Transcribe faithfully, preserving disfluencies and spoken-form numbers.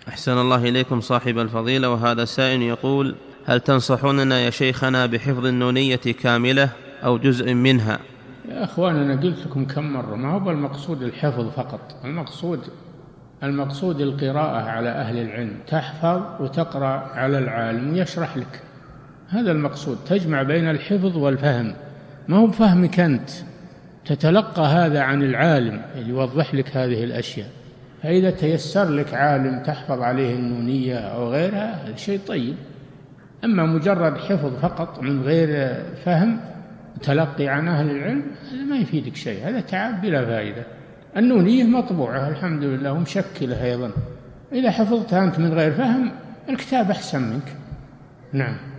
أحسن الله إليكم صاحب الفضيلة. وهذا سائل يقول: هل تنصحوننا يا شيخنا بحفظ النونية كاملة أو جزء منها؟ يا أخوان، أنا قلت لكم كم مرة، ما هو المقصود الحفظ فقط، المقصود المقصود القراءة على أهل العلم، تحفظ وتقرأ على العالم ويشرح لك، هذا المقصود، تجمع بين الحفظ والفهم، ما هو فهمك أنت، تتلقى هذا عن العالم اللي يوضح لك هذه الأشياء. فإذا تيسر لك عالم تحفظ عليه النونية أو غيرها هذا شيء طيب. أما مجرد حفظ فقط من غير فهم تلقي عن أهل العلم هذا ما يفيدك شيء، هذا تعب بلا فائدة. النونية مطبوعة الحمد لله ومشكلة أيضا، إذا حفظتها أنت من غير فهم الكتاب أحسن منك. نعم.